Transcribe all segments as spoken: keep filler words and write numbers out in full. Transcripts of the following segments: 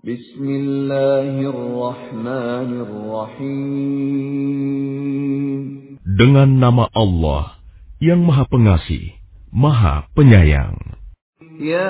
Bismillahirrahmanirrahim. Dengan nama Allah yang Maha Pengasih, Maha Penyayang. Ya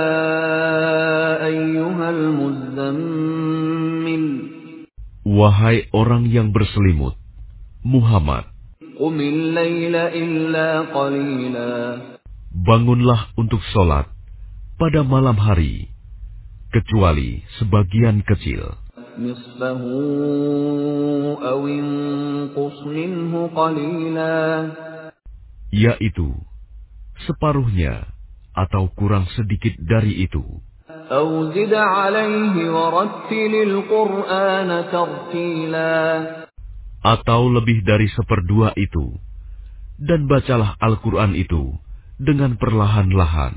ayyuhal muzzammil. Wahai orang yang berselimut, Muhammad, Qumil laila illa qalila. bangunlah untuk sholat pada malam hari, kecuali sebagian kecil. Nisfahu aw inqus minhu qalila. Yaitu separuhnya atau kurang sedikit dari itu. Aw zid alayhi warattilil Qur'ana tartila. Atau lebih dari seperdua itu, dan bacalah Al-Quran itu dengan perlahan-lahan.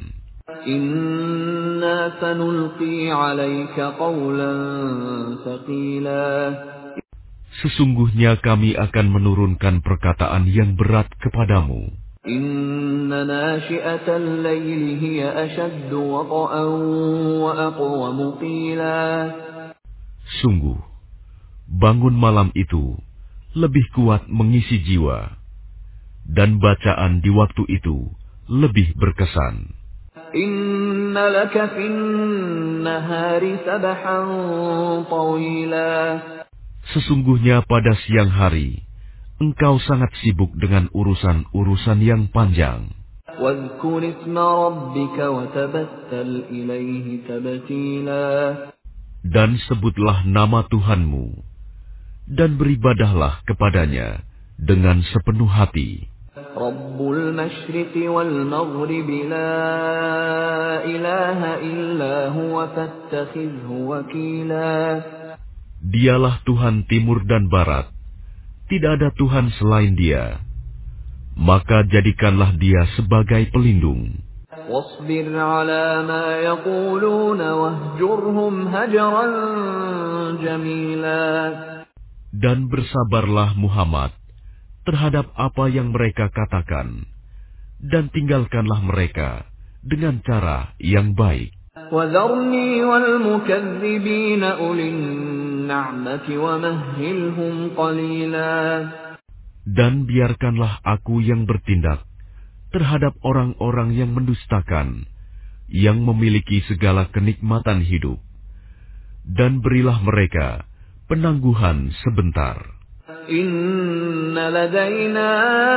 Inna sanulqi alayka qawlan thaqila. Sesungguhnya kami akan menurunkan perkataan yang berat kepadamu. Inna nashi'atal layli hiya ashaddu wata'an wa aqwamu qila. Sungguh, bangun malam itu lebih kuat mengisi jiwa, dan bacaan di waktu itu lebih berkesan. Inna laka fin nahari sabahan tawila. Sesungguhnya pada siang hari, engkau sangat sibuk dengan urusan-urusan yang panjang. Wadhkur isma rabbika wa tabattal ilayhi tabtila. Dan sebutlah nama Tuhanmu, dan beribadahlah kepadanya dengan sepenuh hati. Rabbul masyriqi wal maghribi la ilaha illa huwa fattakhidhu wakila. Dialah Tuhan timur dan barat, tidak ada Tuhan selain Dia, maka jadikanlah Dia sebagai pelindung. Wasbir ala ma yaquluna wahjurhum hajran jamila. Dan bersabarlah Muhammad terhadap apa yang mereka katakan, dan tinggalkanlah mereka dengan cara yang baik. وَذَرْنِي وَالْمُكَذِّبِينَ أُولِي النَّعْمَةِ وَمَهِّلْهُمْ قَلِيلًا. Dan biarkanlah aku yang bertindak terhadap orang-orang yang mendustakan, yang memiliki segala kenikmatan hidup, dan berilah mereka penangguhan sebentar. Inna ladayna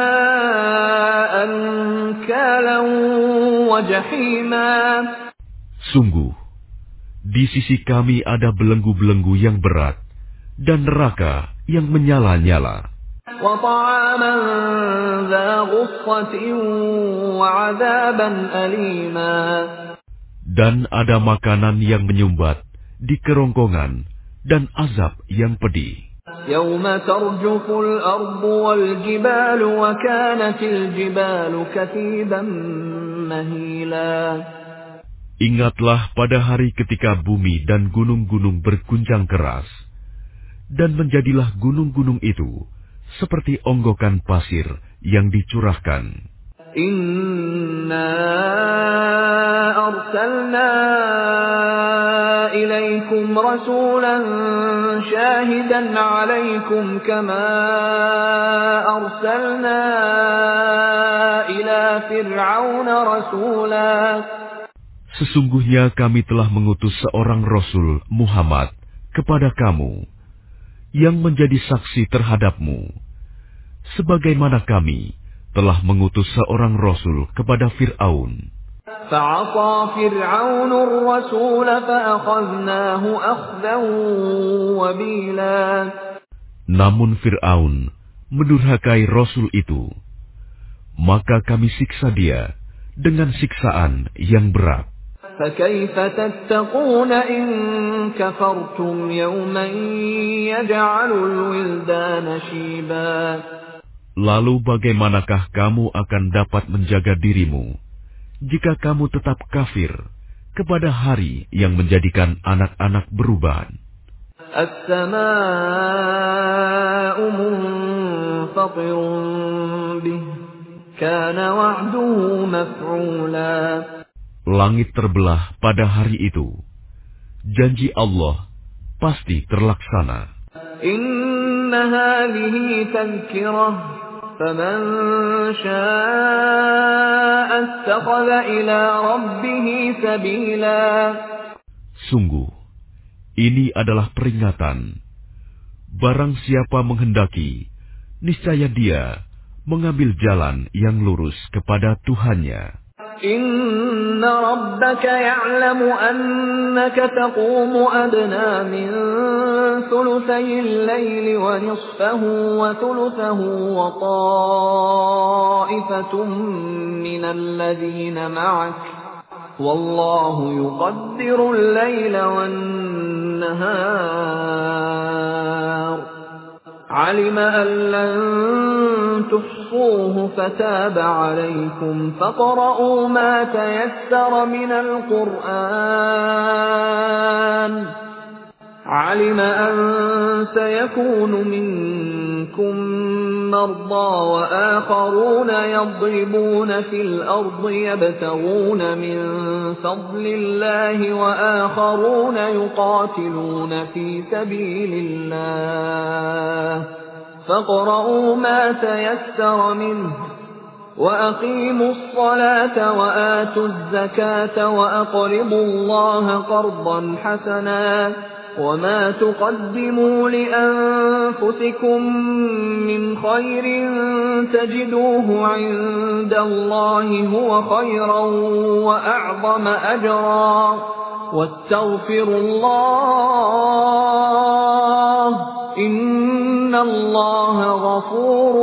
ankalan wa jahima. Sungguh, di sisi kami ada belenggu-belenggu yang berat dan neraka yang menyala-nyala. Wa ta'aman dha ghussatin wa 'adzaban alima. Dan ada makanan yang menyumbat di kerongkongan dan azab yang pedih. Yawma tarjuful ardu wal jibalu wa kanatil jibalu kathiban mahila. Ingatlah pada hari ketika bumi dan gunung-gunung berguncang keras, dan menjadilah gunung-gunung itu seperti onggokan pasir yang dicurahkan. Inna arsalna ilaikum rasulan syahidan alaikum kama arsalna ila fir'auna rasula. Sesungguhnya kami telah mengutus seorang Rasul Muhammad kepada kamu, yang menjadi saksi terhadapmu, sebagaimana kami telah mengutus seorang Rasul kepada Fir'aun. فَعَصَى فِرْعَوْنُ الرَّسُولَ فَأَخَذْنَاهُ أَخْذًا وَبِيلًا. Namun Fir'aun mendurhakai Rasul itu, maka kami siksa dia dengan siksaan yang berat. فَكَيْفَ تَتَّقُونَ إِن كَفَرْتُمْ يَوْمًا يَجْعَلُ الْوِلْدَانَ شِيبًا. Lalu bagaimanakah kamu akan dapat menjaga dirimu jika kamu tetap kafir kepada hari yang menjadikan anak-anak beruban? As-samaa'u munfatirun bih, kana wa'duhu maf'ula. Langit terbelah pada hari itu, janji Allah pasti terlaksana. Inna hadhihi tadhkirah faman syaa'a ittakhadha ila rabbih sabila. Sungguh, ini adalah peringatan. Barang siapa menghendaki, niscaya dia mengambil jalan yang lurus kepada Tuhannya. Inna rabbaka ya'lamu annaka taqumu adna min thuluthayil layli wa nisfahu wa thuluthahu wa ta'ifatun minal ladhina ma'ak. Wallahu yuqaddiru al-layla wan-nahar. علم أن لن تحصوه فتاب عليكم فاقرؤوا ما تيسر من القرآن علم أن سيكون منكم مرضى وآخرون يضربون في الأرض يبتغون من فضل الله وآخرون يقاتلون في سبيل الله فاقرؤوا ما تيسر منه وأقيموا الصلاة وآتوا الزكاة وأقرضوا الله قرضا حسنا وما تقدموا لأنفسكم من خير تجدوه عند الله هو خيرا وأعظم أجرا واستغفروا الله إن الله غفور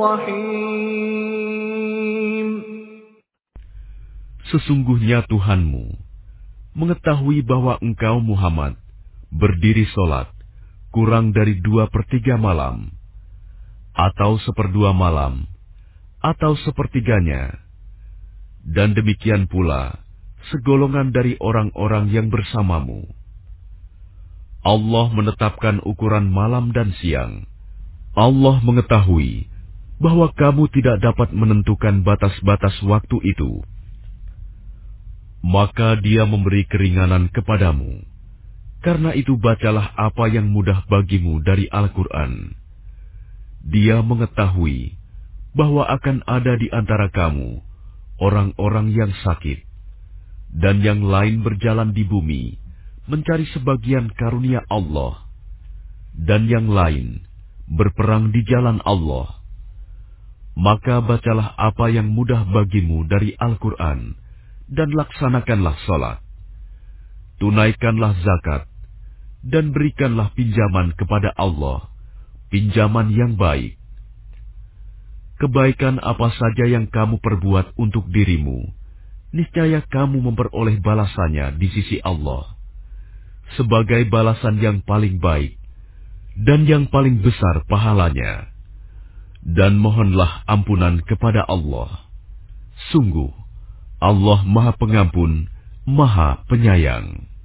رحيم. Sesungguhnya Tuhanmu mengetahui bahwa engkau Muhammad berdiri solat kurang dari dua per tiga malam, atau seperdua malam, atau sepertiganya, dan demikian pula segolongan dari orang-orang yang bersamamu. Allah menetapkan ukuran malam dan siang. Allah mengetahui bahwa kamu tidak dapat menentukan batas-batas waktu itu. Maka Dia memberi keringanan kepadamu. Karena itu bacalah apa yang mudah bagimu dari Al-Quran. Dia mengetahui bahwa akan ada di antara kamu orang-orang yang sakit, dan yang lain berjalan di bumi mencari sebagian karunia Allah, dan yang lain berperang di jalan Allah. Maka bacalah apa yang mudah bagimu dari Al-Quran, dan laksanakanlah salat. Tunaikanlah zakat, dan berikanlah pinjaman kepada Allah, pinjaman yang baik. Kebaikan apa saja yang kamu perbuat untuk dirimu, niscaya kamu memperoleh balasannya di sisi Allah, sebagai balasan yang paling baik, dan yang paling besar pahalanya. Dan mohonlah ampunan kepada Allah. Sungguh, Allah Maha Pengampun, Maha Penyayang.